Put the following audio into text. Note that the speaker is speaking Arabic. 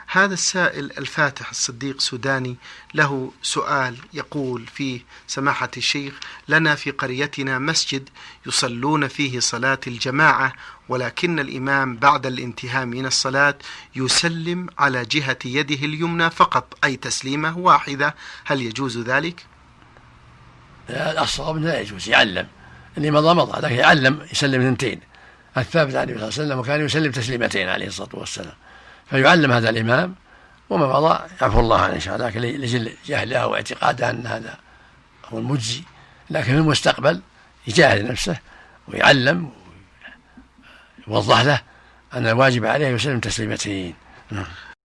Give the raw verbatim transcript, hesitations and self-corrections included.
هذا السائل الفاتح الصديق سوداني له سؤال يقول فيه: سماحة الشيخ، لنا في قريتنا مسجد يصلون فيه صلاة الجماعة، ولكن الإمام بعد الانتهاء من الصلاة يسلم على جهة يده اليمنى فقط، أي تسليمة واحدة، هل يجوز ذلك؟ الصواب لا يجوز، يعلم اللي مضى مضى، لكن يعلم يسلم اثنتين. الثابت عن النبي صلى الله عليه وسلم وكان يسلم تسليمتين عليه الصلاة والسلام، فيعلم هذا الإمام، وما مضى يعفو الله عنه إن شاء الله، لكن لجل جهله واعتقاده أن هذا هو المجزي. لكن في المستقبل يجاهد نفسه ويعلم ويوضح له أن الواجب عليه يسلم تسليمتين.